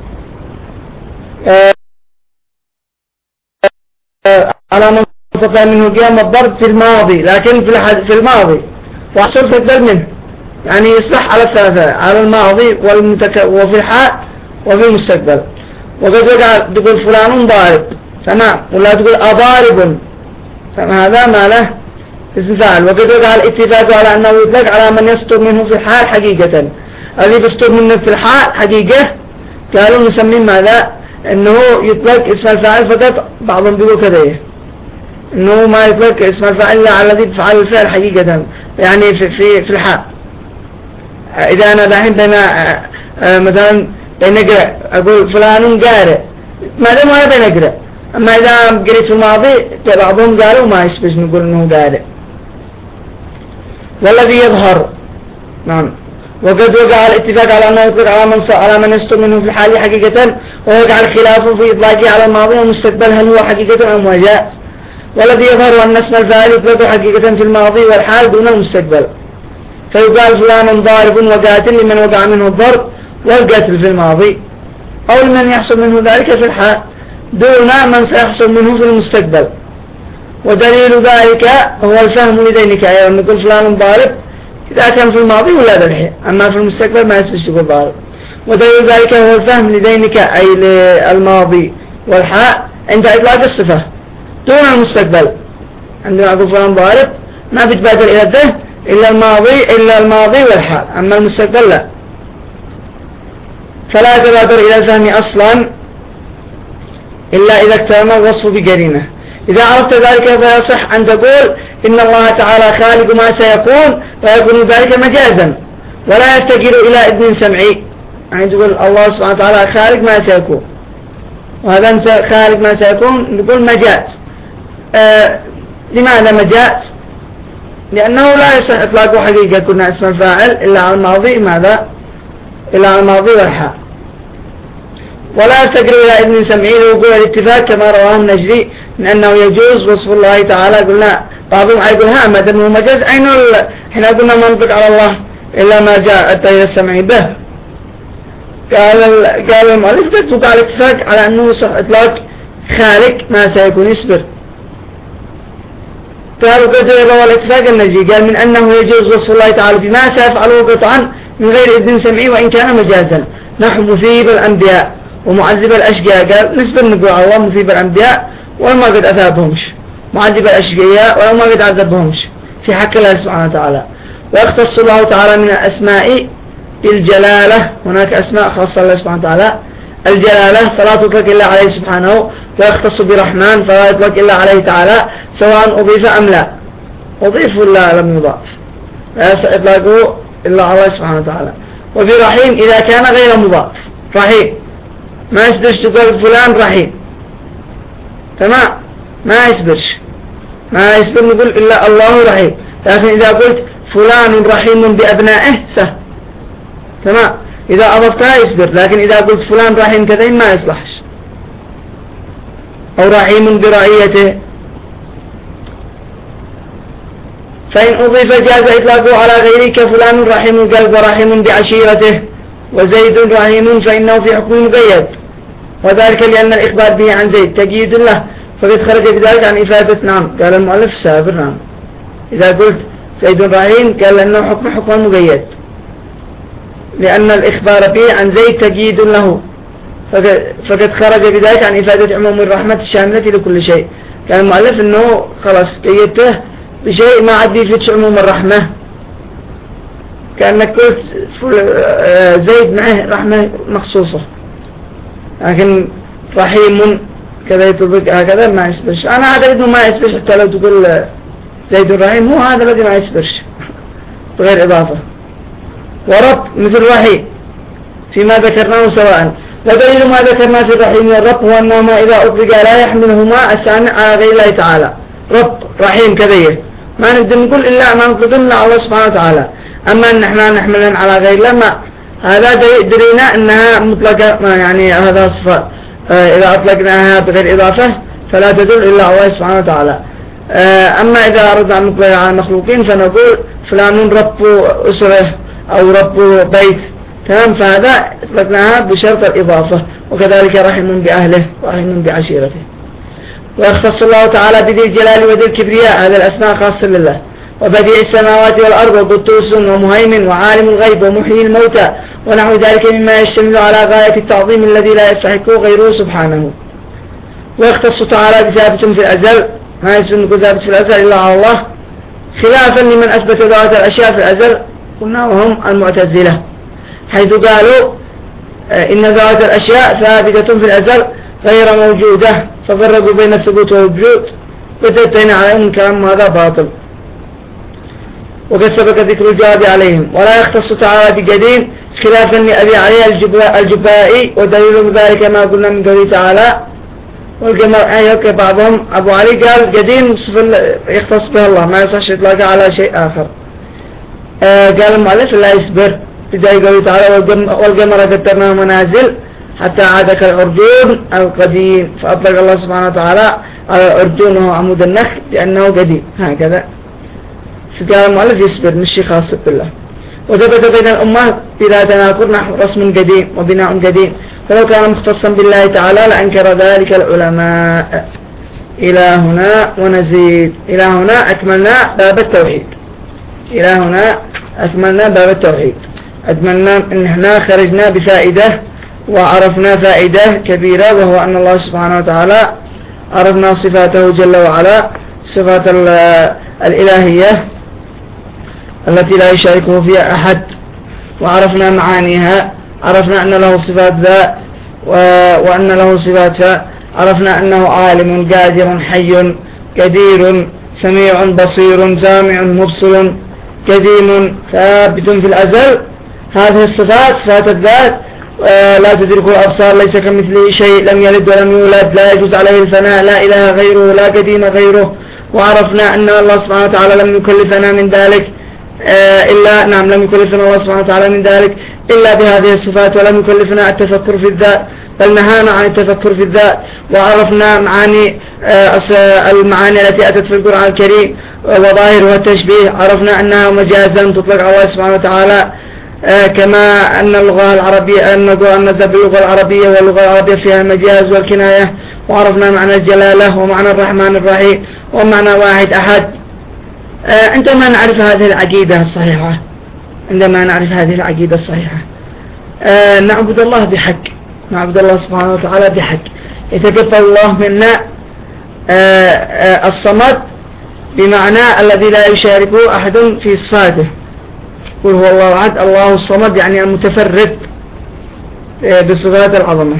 آه آه على من صدر منه القيام والضرب في الماضي، لكن في في الماضي وحصل تقدر منه، يعني يصلح على الثلاثة، على الماضي والمتك وفي الحال وفي المستقبل. وقد وقع تقول فلان ضارب، تمام، ولا تقول أضارب، هذا ما له اسم فاعل. وقد وقع الاتفاق على أنه يطلق على من يستر منه في الحال حقيقة. الذي يستر منه في الحال حقيقة قالوا نسميه ماذا؟ أنه يطلق اسم الفاعل فقط. بعضهم بيقول كذا أنه ما يطلق اسم الفاعل إلا على الذي يفعل الفعل حقيقة، يعني في في في الحال. إذا أنا دحين بين مثلا بنقرأ أقول فلان قارئ، ماذا ما بنقرأ. أما إذا قريت في الماضي بعضهم قالوا ما يسبش نقول أنه قارئ. والذي يظهر، نعم. وقد وقع الاتفاق على أنه يطلق على من على من يستر منه في الحال حقيقة، ووقع الخلاف في إطلاقه على الماضي والمستقبل هل هو حقيقة أو مجاز. والذي يظهر أن اسم الفاعل يطلق حقيقة في الماضي والحال دون المستقبل، فيقال فلان ضارب وقاتل لمن وقع منه الضرب والقتل في الماضي، أو لمن يحصل منه ذلك في الحال دون من سيحصل منه في المستقبل. ودليل ذلك هو الفهم لدينك، يعني نقول فلان ضارب إذا كان في الماضي ولا بالحين، أما في المستقبل ما يسبش يقول ضارب. ودليل ذلك هو الفهم لدينك أي للماضي والحال عند إطلاق الصفة دون المستقبل. عندما أقول فلان ضارب ما بتبادر إلى الذهن إلا الماضي إلا الماضي والحال، أما المستقبل لا. فلا تبادر إلى الفهم أصلا إلا إذا اقترن الوصف بقرينه. إذا عرفت ذلك فيصح أن تقول إن الله تعالى خالق ما سيكون، فيكون ذلك مجازا ولا يفتقر إلى إذن سمعي. يعني تقول الله سبحانه وتعالى خالق ما سيكون، وهذا خالق ما سيكون نقول مجاز. آه لماذا مجاز؟ لأنه لا يصح إطلاق حقيقة كنا اسم الفاعل إلا على الماضي، ماذا؟ إلا على الماضي والحال. ولا يفتقر إلى إذن سمعي لوقوع الاتفاق كما رواه النجري من أنه يجوز وصف الله تعالى. قلنا بعضهم يقول ها ما دام هو مجاز أين احنا قلنا ما نطلق على الله إلا ما جاء الدليل السمعي به. قال قال المؤلف قد وقع الاتفاق على أنه صح إطلاق خالق ما سيكون يصبر. قالوا قد روى الاتفاق النجري قال من أنه يجوز وصف الله تعالى بما سيفعله قطعا من غير إذن سمعي وإن كان مجازا، نحو مثيب الأنبياء ومعذب الأشقياء. قال نسبة نقول الله مثيب الأنبياء وما قد أثابهمش، معذب الأشقياء وما قد عذبهمش في حق الله سبحانه وتعالى. ويختص الله تعالى من الأسماء بالجلالة، هناك أسماء خاصة الله سبحانه وتعالى الجلالة فلا تطلق إلا عليه سبحانه، ويختص برحمن فلا يطلق إلا عليه تعالى سواء أضيف أم لا. أضيف ولا لم يضاف لا إطلاقه إلا على الله سبحانه وتعالى. وبرحيم إذا كان غير مضاف، رحيم ما يسبرش تقول فلان رحيم، تمام، ما يسبرش ما يسبر نقول إلا الله رحيم. لكن إذا قلت فلان رحيم بأبنائه سهل، تمام، إذا أضفتها يسبر. لكن إذا قلت فلان رحيم كذين ما يصلحش. أو رحيم برعيته، فإن أضيف جاز إطلاقه على غيره كفلان رحيم القلب ورحيم بعشيرته وزيد رحيم فإنه في حكم مقيد، وذلك لأن الإخبار به عن زيد تقييد له فقد خرج بذلك عن إفادة. نعم قال المؤلف سابر. نعم إذا قلت زيد رحيم قال لأنه حكم حكم مقيد لأن الإخبار به عن زيد تقييد له فقد خرج بذلك عن إفادة عموم الرحمة الشاملة لكل شيء. كان المؤلف أنه خلاص قيدته بشيء ما عاد يفتش عموم الرحمة، كأنك قلت زيد معه رحمة مخصوصة، لكن رحيم كذا يطلق هكذا ما يسبرش. أنا أعتقد أنه ما يسبرش حتى لو تقول زيد الرحيم هو هذا الذي ما يسبرش غير إضافة. ورب مثل رحيم فيما ذكرناه سواء. ودليل ما ذكرنا في الرحيم والرب هو أنهما إذا أطلق لا يحملهما السامع على غير الله تعالى. رب رحيم كذيه ما نقدر نقول إلا ما نطلق إلا على الله سبحانه وتعالى. أما أن احنا نحملن على غير الله ما هذا درينا أنها مطلقة، ما يعني هذا صفة إذا أطلقناها بغير إضافة فلا تدل إلا على الله سبحانه وتعالى. أما إذا أردنا أن نطلق على المخلوقين فنقول فلان رب أسرة أو رب بيت، تمام، فهذا أطلقناها بشرط الإضافة. وكذلك رحم بأهله ورحم بعشيرته. ويختص الله تعالى بذي الجلال وذي الكبرياء، هذا الأسماء خاصة لله، وبديع السماوات والأرض وقدوس ومهيمن وعالم الغيب ومحيي الموتى ونحو ذلك مما يشتمل على غاية التعظيم الذي لا يستحقه غيره سبحانه. ويختص تعالى بثابت في الأزل، ما يسمى ثابت في الأزل إلا على الله، خلافا لمن أثبت ذوات الأشياء في الأزل قلنا وهم المعتزلة، حيث قالوا إن ذوات الأشياء ثابتة في الأزل غير موجودة، ففرقوا بين الثبوت والوجود، وتتين عليهم الكلام هذا باطل، وقد سبق ذكر الجواب عليهم. ولا يختص تعالى بقديم خلافا لأبي علي الجبائي، ودليل ذلك ما قلنا من قوله تعالى والقمر آية. بعضهم أبو علي قال قديم يختص به الله، ما يصح إطلاقه على شيء آخر. آه قال المؤلف لا يصبر بداية قوله تعالى والقمر قدرناه منازل حتى عاد كالعرجون القديم، فأطلق الله سبحانه وتعالى على العرجون وهو عمود النخل لأنه قديم، هكذا. فقال المؤلف يصبر مش خاص بالله. وثبت بين الأمة بلا تناكر نحو رسم قديم وبناء قديم، فلو كان مختصا بالله تعالى لأنكر ذلك العلماء. إلى هنا ونزيد. إلى هنا أكملنا باب التوحيد. إلى هنا أكملنا باب التوحيد. أتمنى أن احنا خرجنا بفائدة وعرفنا فائدة كبيرة، وهو أن الله سبحانه وتعالى عرفنا صفاته جل وعلا، صفات الإلهية التي لا يشاركه فيها أحد، وعرفنا معانيها، عرفنا أن له صفات ذا وأن له صفات فا، عرفنا أنه عالم قادر حي قدير سميع بصير سامع مبصر قديم ثابت في الأزل. هذه الصفات صفات الذات لا تدرك الأبصار، ليس كمثله شيء، لم يلد ولم يولد، لا يجوز عليه الفناء، لا إله غيره لا قديم غيره. وعرفنا أن الله سبحانه وتعالى لم يكلفنا من ذلك إلا نعم لم يكلفنا الله سبحانه وتعالى من ذلك إلا بهذه الصفات، ولم يكلفنا التفكر في الذات، بل نهانا عن التفكر في الذات. وعرفنا معاني المعاني التي أتت في القرآن الكريم وظاهرها التشبيه، عرفنا أنها مجازا تطلق على الله سبحانه وتعالى، كما أن اللغة العربية أن القرآن نزل باللغة العربية، واللغة العربية فيها المجاز والكناية. وعرفنا معنى الجلالة ومعنى الرحمن الرحيم ومعنى واحد أحد. عندما نعرف هذه العقيدة الصحيحة عندما نعرف هذه العقيدة الصحيحة نعبد الله بحق، نعبد الله سبحانه وتعالى بحق. يتكفل الله منا الصمد بمعنى الذي لا يشاركه أحد في صفاته، قل هو الله أحد الله الصمد، يعني المتفرد بصفات العظمة.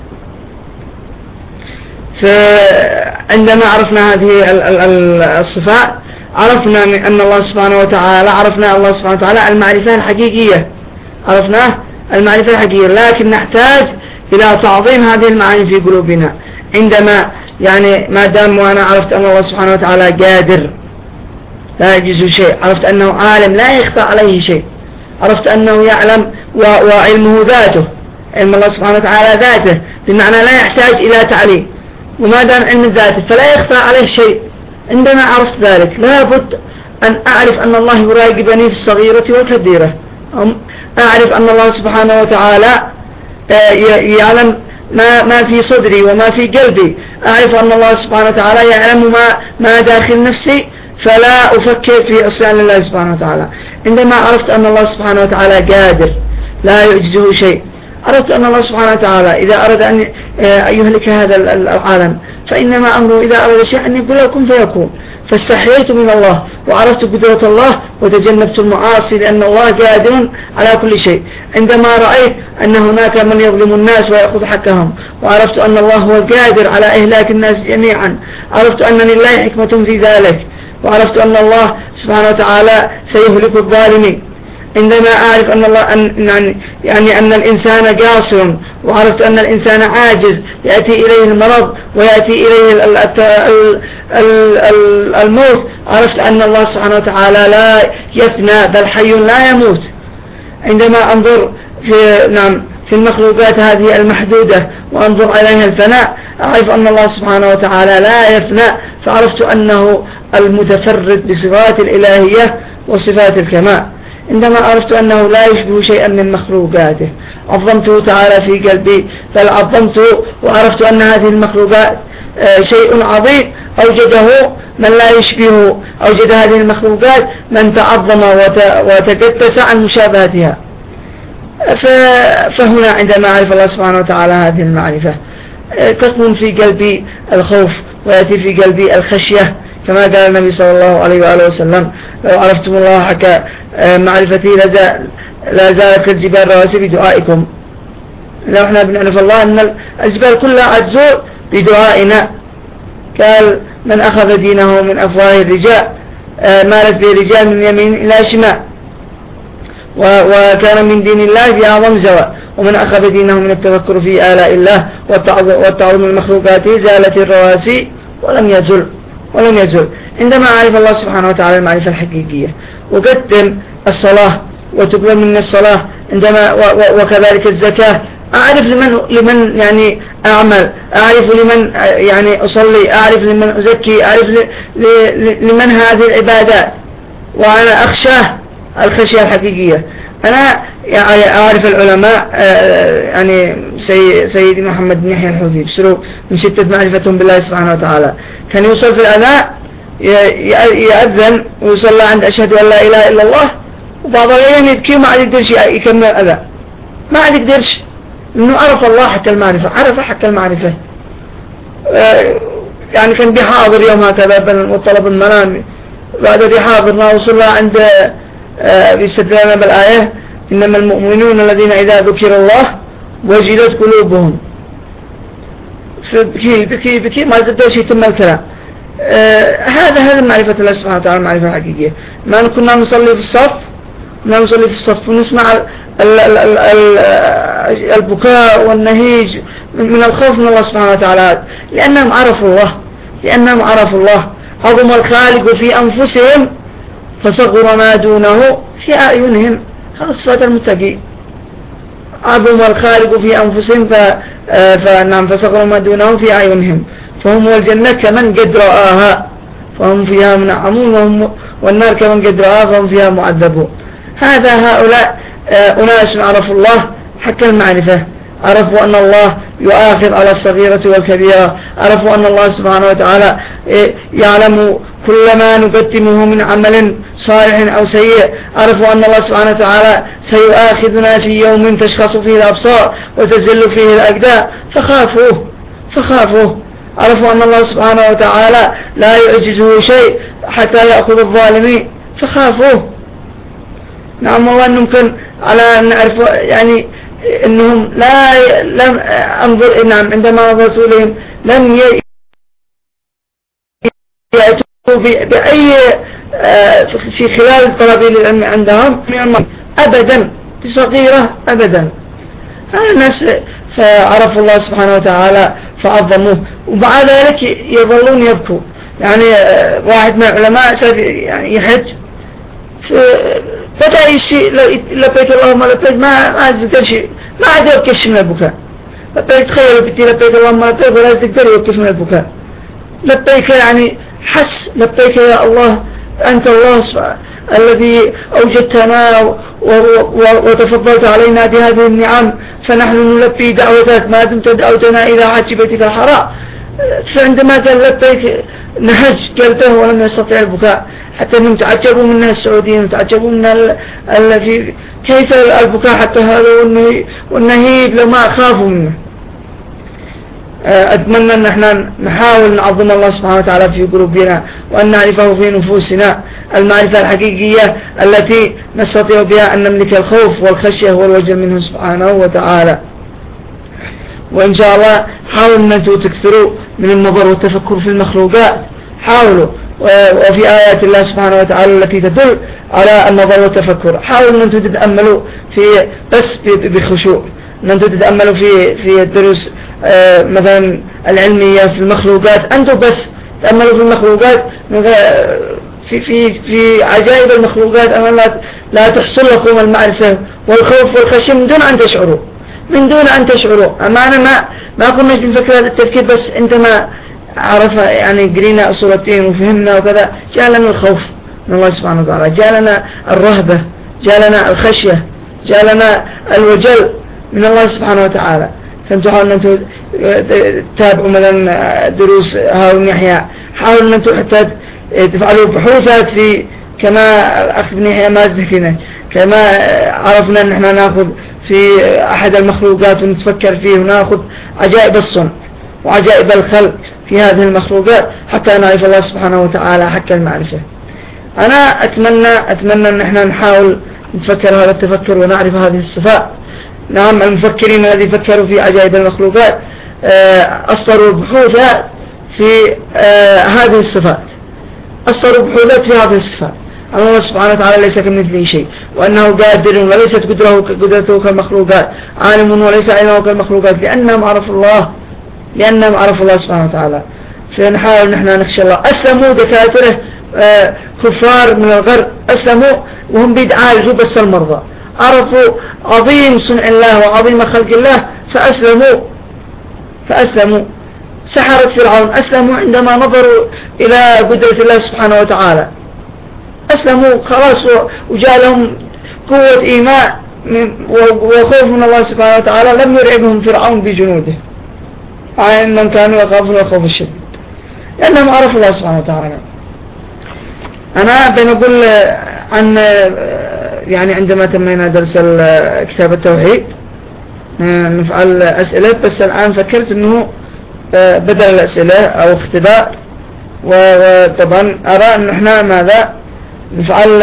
فعندما عرفنا هذه الصفات عرفنا من أن الله سبحانه وتعالى عرفنا الله سبحانه وتعالى المعرفة الحقيقية، عرفناه المعرفة الحقيقية، لكن نحتاج إلى تعظيم هذه المعاني في قلوبنا. عندما يعني ما دام وأنا عرفت أن الله سبحانه وتعالى قادر لا يجوز شيء، عرفت أنه عالم لا يخفى عليه شيء، عرفت أنه يعلم وعلمه ذاته، علم الله سبحانه وتعالى ذاته بمعنى لا يحتاج إلى تعليم، وما دام علم ذاته فلا يخفى عليه شيء. عندما عرفت ذلك لابد أن أعرف أن الله يراقبني في الصغيرة والكبيرة، أعرف أن الله سبحانه وتعالى يعلم ما ما في صدري وما في قلبي، أعرف أن الله سبحانه وتعالى يعلم ما ما داخل نفسي، فلا أفكر في عصيان الله سبحانه وتعالى. عندما عرفت أن الله سبحانه وتعالى قادر لا يعجزه شيء، عرفت أن الله سبحانه وتعالى إذا أراد أن يهلك هذا العالم فإنما أمره إذا أراد شيء أن يقول له كن فيكون، فاستحييت من الله وعرفت قدرة الله وتجنبت المعاصي لأن الله قادر على كل شيء. عندما رأيت أن هناك من يظلم الناس ويأخذ حقهم وعرفت أن الله هو القادر على إهلاك الناس جميعا، عرفت أن لله حكمة في ذلك، وعرفت أن الله سبحانه وتعالى سيهلك الظالمين. عندما أعرف أن الله أن يعني أن الإنسان قاصر، وعرفت أن الإنسان عاجز يأتي إليه المرض ويأتي إليه الموت، عرفت أن الله سبحانه وتعالى لا يفنى بل حي لا يموت. عندما أنظر في نعم في المخلوقات هذه المحدودة وأنظر إليها الفناء، أعرف أن الله سبحانه وتعالى لا يفنى، فعرفت أنه المتفرد بصفات الإلهية وصفات الكمال. عندما عرفت أنه لا يشبه شيئا من مخلوقاته عظمته تعالى في قلبي، بل عظمته وعرفت أن هذه المخلوقات شيء عظيم أوجده من لا يشبهه، أوجد هذه المخلوقات من تعظم وتقدس عن مشابهتها. فهنا عندما أعرف الله سبحانه وتعالى هذه المعرفة تكون في قلبي الخوف ويأتي في قلبي الخشية، كما قال النبي صلى الله عليه وآله وسلم: لو عرفتم الله حق معرفتي لا زالت الجبال رواسي بدعائكم. لو احنا بنعرف الله أن الجبال كلها عجزوا بدعائنا. قال: من أخذ دينه من أفواه الرجال مالت به رجال من يمين إلى شمال، وكان من دين الله في أعظم زواء. ومن أخذ دينه من التفكر في آلاء الله والتعظم من مخلوقاته زالت الرواسي ولم يزل ولم يزل. عندما أعرف الله سبحانه وتعالى المعرفة الحقيقية وقدم الصلاة وتقبل من الصلاة عندما وكذلك الزكاة، أعرف لمن لمن يعني أعمل، أعرف لمن يعني أصلي، أعرف لمن أزكي، أعرف لمن هذه العبادات، وأنا أخشاه الخشية الحقيقية. أنا يعني أعرف العلماء يعني سيدي محمد بن يحيى الحوثي بسرو من شدة معرفتهم بالله سبحانه وتعالى كان يوصل في الأذان يأذن ويصلى عند أشهد أن لا إله إلا الله، وبعض الأيام يبكي وما عاد يقدرش يكمل الأذان، ما عاد يقدرش، إنه عرف الله حتى المعرفة، عرف حتى المعرفة. يعني كان بيحاضر يوم هكذا وطلب المنام، بعد بيحاضرنا وصلى عند بيستدلنا بالآية: إنما المؤمنون الذين إذا ذكر الله وجلت قلوبهم. فبكي بكي بكي ما زدش يتم الكلام. آه هذا هذا معرفة الله سبحانه وتعالى، المعرفة الحقيقية. ما كنا نصلي في الصف كنا نصلي في الصف ونسمع ال ال ال ال البكاء والنهيج من الخوف من الله سبحانه وتعالى، لأنهم عرفوا الله لأنهم عرفوا الله عظم الخالق في أنفسهم فصغر ما دونه في أعينهم. هذا صفات المتقين: عظم الخالق في أنفسهم فنعم فصغر ما دونه في أعينهم، فهم والجنة كمن قد رآها فهم فيها منعمون، والنار كمن قد رآها فهم فيها معذبون. هذا هؤلاء أناس عرفوا الله حتى المعرفة، عرفوا أن الله يؤاخذ على الصغيرة والكبيرة، عرفوا أن الله سبحانه وتعالى يعلم كل ما نقدمه من عمل صالح أو سيء، عرفوا أن الله سبحانه وتعالى سيؤاخذنا في يوم تشخص فيه الأبصار وتزل فيه الأقدام فخافوه فخافوه عرفوا أن الله سبحانه وتعالى لا يعجزه شيء حتى يأخذ الظالمين فخافوه. نعم والله ممكن على أن نعرف يعني إنهم لا لم أنظر نعم عندما نظرت لهم لم يأتوا بأي في خلال طلب العلم عندهم أبدا بصغيرة أبدا. الناس فعرفوا الله سبحانه وتعالى فعظموه، ومع ذلك يظلون يبكوا. يعني واحد من العلماء يعني يحج بدأ يشي لبيك اللهم لبيك ما ما يقدر شيء ما عاد يبكيش من البكاء. لبيك تخيل بدي لبيك اللهم لبيك ولا يقدر يبكيش من البكاء. لبيك يعني حس لبيك يا الله أنت الله الذي أوجدتنا وتفضلت علينا بهذه النعم، فنحن نلبي دعوتك ما دمت دعوتنا إلى حج بيتك الحرام. فعندما قال لبيك نهج قلبه ولم يستطيع البكاء، حتى انهم تعجبوا منها السعوديين وتعجبوا من الذي كيف البكاء حتى هذا والنهيب لما خافوا منه. أتمنى أن احنا نحاول نعظم الله سبحانه وتعالى في قلوبنا، وأن نعرفه في نفوسنا المعرفة الحقيقية التي نستطيع بها أن نملك الخوف والخشية والوجل منه سبحانه وتعالى. وإن شاء الله حاولوا أن أنتم تكثروا من النظر والتفكر في المخلوقات، حاولوا وفي آيات الله سبحانه وتعالى التي تدل على النظر والتفكر، حاولوا أن أنتم تتأملوا في بس بخشوع، أن أنتم تتأملوا في في الدروس مثلا العلمية في المخلوقات، أنتم بس تأملوا في المخلوقات في في في عجائب المخلوقات أن لا لا تحصل لكم المعرفة والخوف والخشية من دون أن تشعروا من دون أن تشعروا. أما أنا ما ما كنا بنفكر هذا التفكير، بس عندما عرف يعني قرينا الصورتين وفهمنا وكذا جاء لنا الخوف من الله سبحانه وتعالى، جاء لنا الرهبة، جاء لنا الخشية، جاء لنا الوجل من الله سبحانه وتعالى. فانتم حاولوا أن تتابعوا مثلا دروس هارون يحيى، حاولوا أن أنتم حتى تفعلوا بحوثات في كما الأخ ابن يحيى ما ذكرنا، كما عرفنا أن احنا نأخذ في أحد المخلوقات ونتفكر فيه ونأخذ عجائب الصنع وعجائب الخلق في هذه المخلوقات حتى نعرف الله سبحانه وتعالى حق المعرفة. أنا أتمنى أتمنى أن احنا نحاول نتفكر هذا التفكر ونعرف هذه الصفات. نعم، المفكرين الذي فكروا في عجائب المخلوقات أصدروا بحوثات في هذه الصفات، أصدروا بحوثات في هذه الصفات. الله سبحانه وتعالى ليس كمثله شيء، وأنه قادر وليست قدرته كالمخلوقات، عالم وليس علمه كالمخلوقات، لأنهم عرفوا الله لأنهم عرفوا الله سبحانه وتعالى. فنحاول نحن نخشى الله. أسلموا دكاترة كفار من الغرب، أسلموا وهم بيعالجوا بس المرضى، عرفوا عظيم صنع الله وعظيم خلق الله فأسلموا فأسلموا سحرة فرعون أسلموا عندما نظروا إلى قدرة الله سبحانه وتعالى، أسلموا خلاص وجاء لهم قوة إيمان وخوف من الله سبحانه وتعالى. لم يرعبهم فرعون بجنوده، على أنهم كانوا يخافون الخوف الشديد لأنهم عرفوا الله سبحانه وتعالى. أنا بنقول عن يعني عندما تمينا درس كتاب التوحيد نفعل أسئلة، بس الآن فكرت أنه بدل الأسئلة أو اختباء، وطبعا أرى أن احنا ماذا نفعل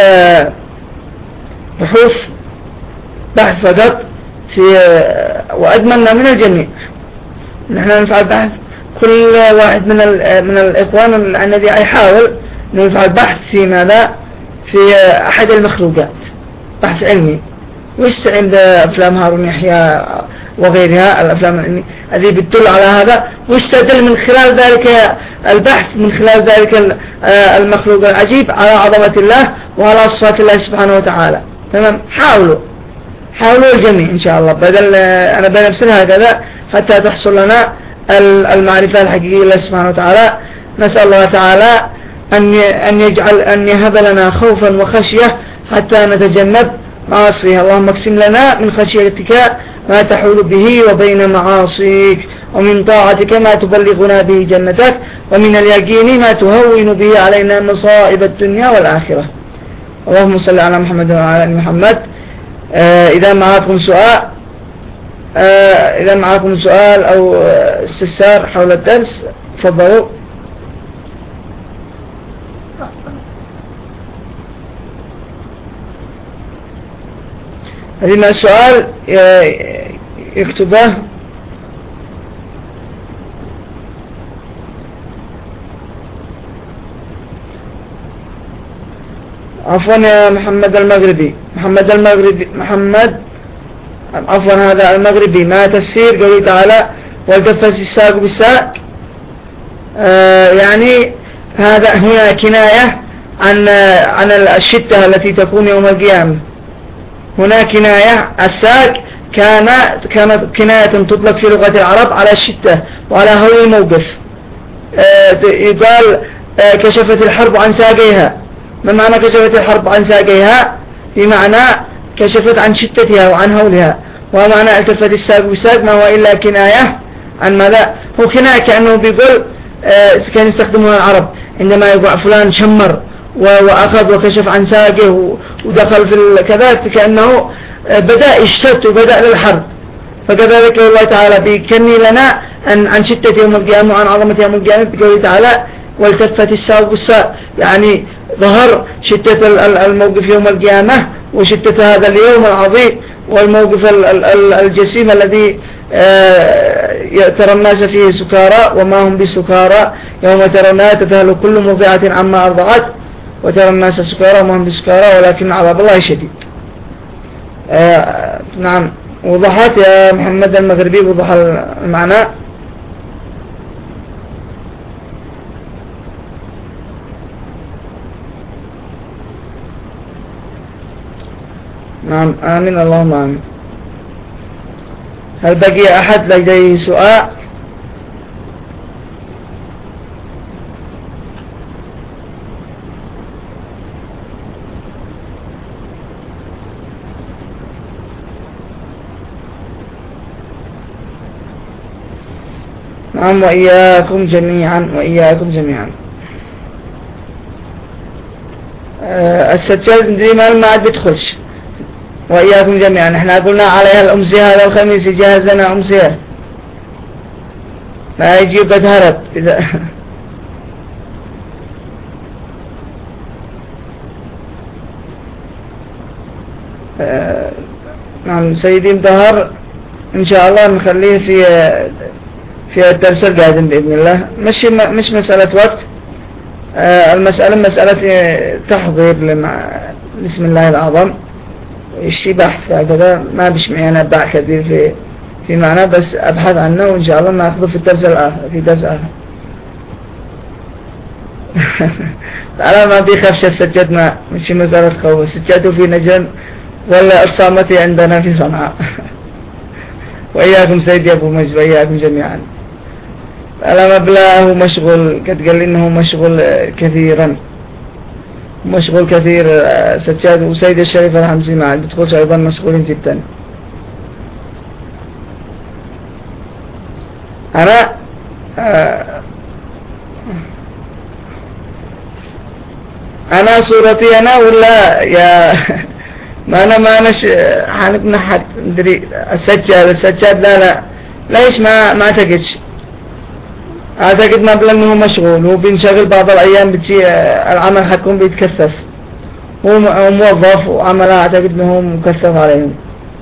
بحوث بحث فقط في، وأتمنى من الجميع نحن نفعل بحث، كل واحد من من الإخوان الذي يحاول نفعل بحث في ماذا في أحد المخلوقات، بحث علمي، ويستعين بأفلام هارون يحيى وغيرها الأفلام العلمية التي بتدل على هذا، ويستدل من خلال ذلك البحث من خلال ذلك المخلوق العجيب على عظمة الله وعلى صفات الله سبحانه وتعالى. تمام، حاولوا حاولوا الجميع إن شاء الله، بدل أنا بنفسي هكذا حتى تحصل لنا المعرفة الحقيقية لله سبحانه وتعالى. نسأل الله تعالى أن أن يجعل أن يهب لنا خوفا وخشية حتى نتجنب معاصيه. اللهم اقسم لنا من خشيتك ما تحول به وبين معاصيك، ومن طاعتك ما تبلغنا به جنتك، ومن اليقين ما تهون به علينا مصائب الدنيا والآخرة. اللهم صل على محمد وعلى آل محمد. آه إذا معكم سؤال آه إذا معكم سؤال أو استفسار حول الدرس تفضلوا. هذه السؤال يكتبه عفوا يا محمد المغربي محمد المغربي محمد عفوا هذا المغربي. ما تفسير قوله تعالى والتفت الساق بالساق؟ آه يعني هذا هنا كناية عن عن الشتة التي تكون يوم القيامة. هنا كناية، الساق كان كانت كناية تطلق في لغة العرب على الشتة وعلى هول الموقف. آه يقال آه كشفت الحرب عن ساقيها. ما معنى كشفت الحرب عن ساقيها؟ بمعنى كشفت عن شتتها وعن هولها. ومعنى التفت الساق بالساق ما هو إلا كناية عن ماذا؟ هو كناية كأنه بيقول آه كان يستخدمها العرب عندما يقول فلان شمر وأخذ وكشف عن ساقه ودخل في كذا، كأنه بدأ يشتت وبدأ للحرب. فكذلك الله تعالى بيكني لنا أن عن شتة يوم القيامة وعن عظمة يوم القيامة بقوله تعالى والتفت الساق بالساق، يعني ظهر شتة الموقف يوم القيامة وشتة هذا اليوم العظيم والموقف الجسيم الذي ترى الناس فيه سكارى وما هم بسكارى يوم ترونها تذهل كل مرضعة عما أرضعت وترى الناس سكارى وما هم بسكارى ولكن عذاب الله شديد. آه نعم، وضحت يا محمد المغربي وضح المعنى. نعم آمين اللهم آمين. هل بقي أحد لديه سؤال؟ نعم وإياكم جميعا وإياكم جميعا. أه السجاد دي ما ما عاد بيدخلش وإياكم جميعا. احنا قلنا عليها الأمسية هذا الخميس يجهز لنا أمسية ما يجيب قد هرب إذا أه نعم سيدي مطهر إن شاء الله نخليه في في الدرس القادم بإذن الله. مش مش مسألة وقت، آه المسألة مسألة تحضير لاسم الله الأعظم اشتي بحث هكذا، ما بشمعي أنا أبدع كثير في في معنى، بس أبحث عنه وإن شاء الله نأخذه في الدرس الآخر في درس آخر. على ما بيخافش السجاد، ما مش مسألة خوف. السجاد في نجد ولا الصامتي عندنا في صنعاء. وإياكم سيدي أبو مجد وإياكم جميعا. على مبلغه مشغول، قد قال لي إنه مشغول كثيرا، مشغول كثير سجاد وسيد الشريف الحمزي معه بتقولش أيضا مشغولين جدا. أنا أنا صورتي أنا ولا يا ما أنا ما أنا حنبنا حد ندري السجاد السجاد لا لا ليش ما ما أعتقدش أعتقد ما بلا إنه مشغول، هو بينشغل بعض الأيام بتجي العمل حقهم بيتكثف، هو موظف وعمله أعتقد إنه مكثف عليهم.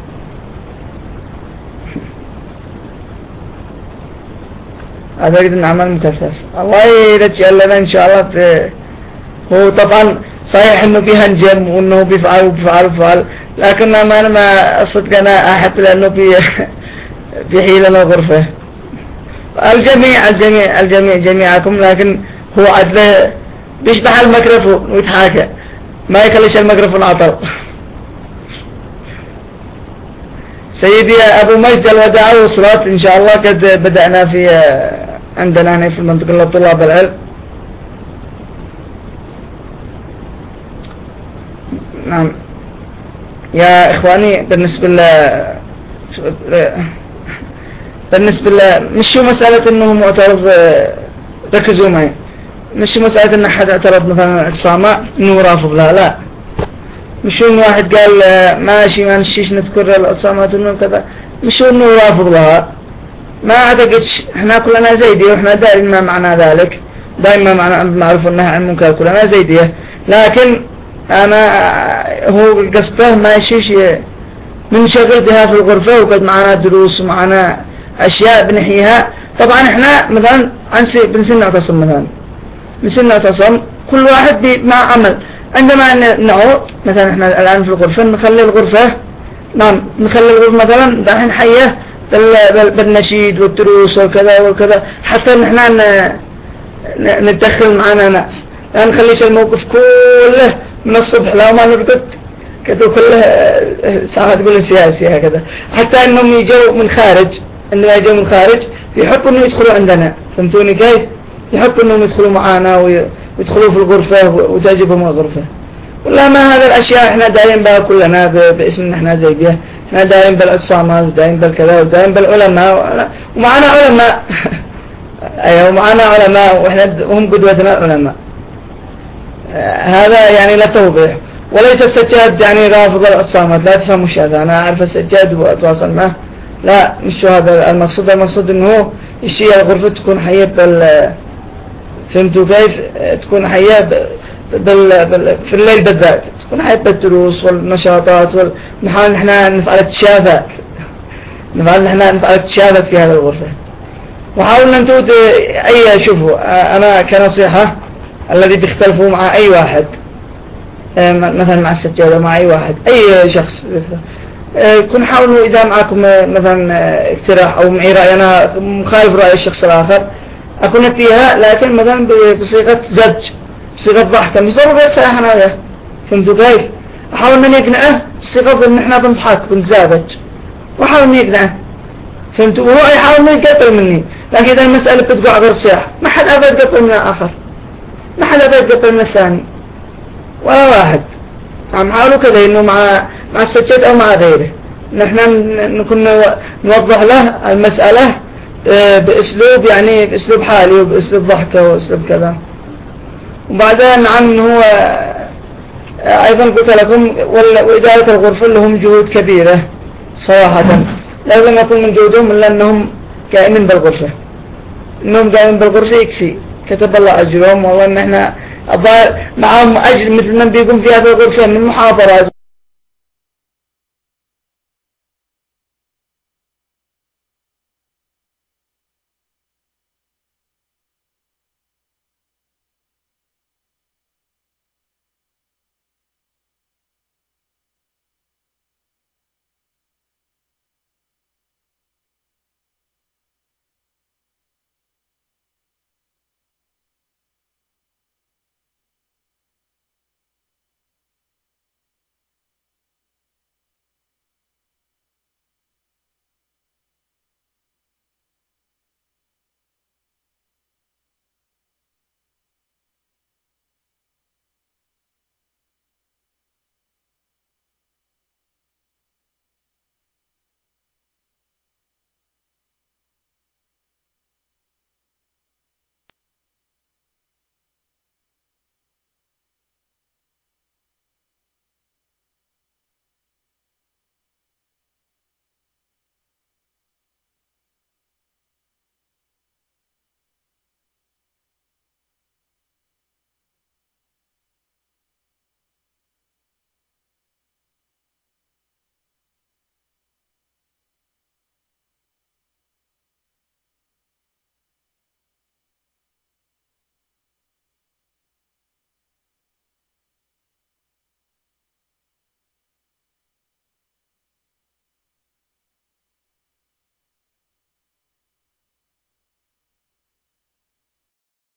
أعتقد إن عمل مكثف. الله يرجع لنا إن شاء الله. هو طبعا صحيح إنه بيهنجم وإنه بيفعل وبيفعل وبيفعل، لكن ما أنا ما صدق أنا أحب لأنه بي بيحيل لنا غرفة. الجميع الجميع الجميع جميعكم، لكن هو عدله بيشبح الميكروفون ويتحاكى، ما يخليش الميكروفون عطل. سيدي أبو مجد الوداع وصلت إن شاء الله. قد بدأنا في عندنا هنا في المنطقة لطلاب العلم. نعم يا إخواني، بالنسبة ل بالنسبة ل مش شو مسألة إنه معترض، ركزوا معي، مش شو مسألة إن أحد اعترض مثلا اعتصامات إنه رافض، لا لا، مش شو إن واحد قال ماشي ما نشيش نذكر الاعتصامات إنه كذا، مش شو إنه رافض لها. ما أعتقدش، إحنا كلنا زيدي وإحنا دائما معنا ذلك، دائما معنا معروف النهي عن المنكر، كلنا زيدية. لكن أنا هو قصده ما يشيش منشغل بها في الغرفة، وقد معنا دروس ومعنا أشياء بنحيها. طبعا إحنا مثلا بنسن نعتصم، مثلا بنسن نعتصم كل واحد مع عمل. عندما نعود مثلا إحنا الآن في الغرفة نخلي الغرفة، نعم نخلي الغرفة مثلا دحين حية بالنشيد والدروس والكذا والكذا، حتى نحن ندخل معنا ناس، لا نخليش الموقف كله من الصبح لا ما نرقد كده كله ساعات تقول سياسي هكذا. حتى انهم يجوا من خارج، عندما يجوا من خارج يحبوا انهم يدخلوا عندنا، فهمتوني كيف؟ يحبوا انهم يدخلوا معانا ويدخلوا في الغرفة وتعجبهم الغرفة. والله ما هذا الاشياء احنا دايم بها كلنا باسم ان احنا زي بها، احنا دايم بالاعتصامات ودايم بالكذا ودايم بالعلماء، ومعنا علماء. ايوه معنا علماء واحنا هم قدوتنا العلماء. هذا يعني لا توضيح، وليس السجاد يعني رافض الاعتصامات، لا تفهموا هذا. انا اعرف السجاد واتواصل معه، لا مش هذا المقصود. المقصود انه الشيء الغرفة تكون حية بال فهمتوا كيف؟ تكون حية بال... بال... في الليل بالذات تكون حية بالدروس والنشاطات، ونحاول نحن نفعل اكتشافات، نفعل نحن نفعل اكتشافات في هذه الغرفة. وحاولنا انتوا اي شوفوا، انا كنصيحة الذي بيختلفوا مع اي واحد، مثلا مع السجادة مع اي واحد اي شخص، كن حاولوا اذا معكم مثلا اقتراح او معي رأي انا مخالف رأي الشخص الاخر اكون اتيها، لكن مثلا بصيغة زج، بصيغة ضحكة، مش ضروري صراحة هذا، فهمتوا كيف؟ احاول ان نقنعه بصيغة ان احنا بنضحك بنتزابج، واحاول ان نقنعه، فهمتوا؟ وهو يحاول ان يقتل مني، لكن اذا المسألة بتقع غير صياح ما حد ابدا يقتل من الاخر، ما حد ابدا يقتل من الثاني ولا واحد. عم حاولوا كذا انه مع مع السجاد او مع غيره نحن نكون نوضح له المسألة بأسلوب يعني بأسلوب حالي وبأسلوب ضحكة وأسلوب كذا. وبعدين عن هو أيضا قلت لكم وإدارة الغرفة لهم جهود كبيرة صراحة، لا لم يكن من جهودهم إلا أنهم قائمين بالغرفة، أنهم قائمين بالغرفة يكفي، كتب الله أجرهم. والله أن احنا معهم أجر مثل من بيقوم في هذه الغرفة من محاضرات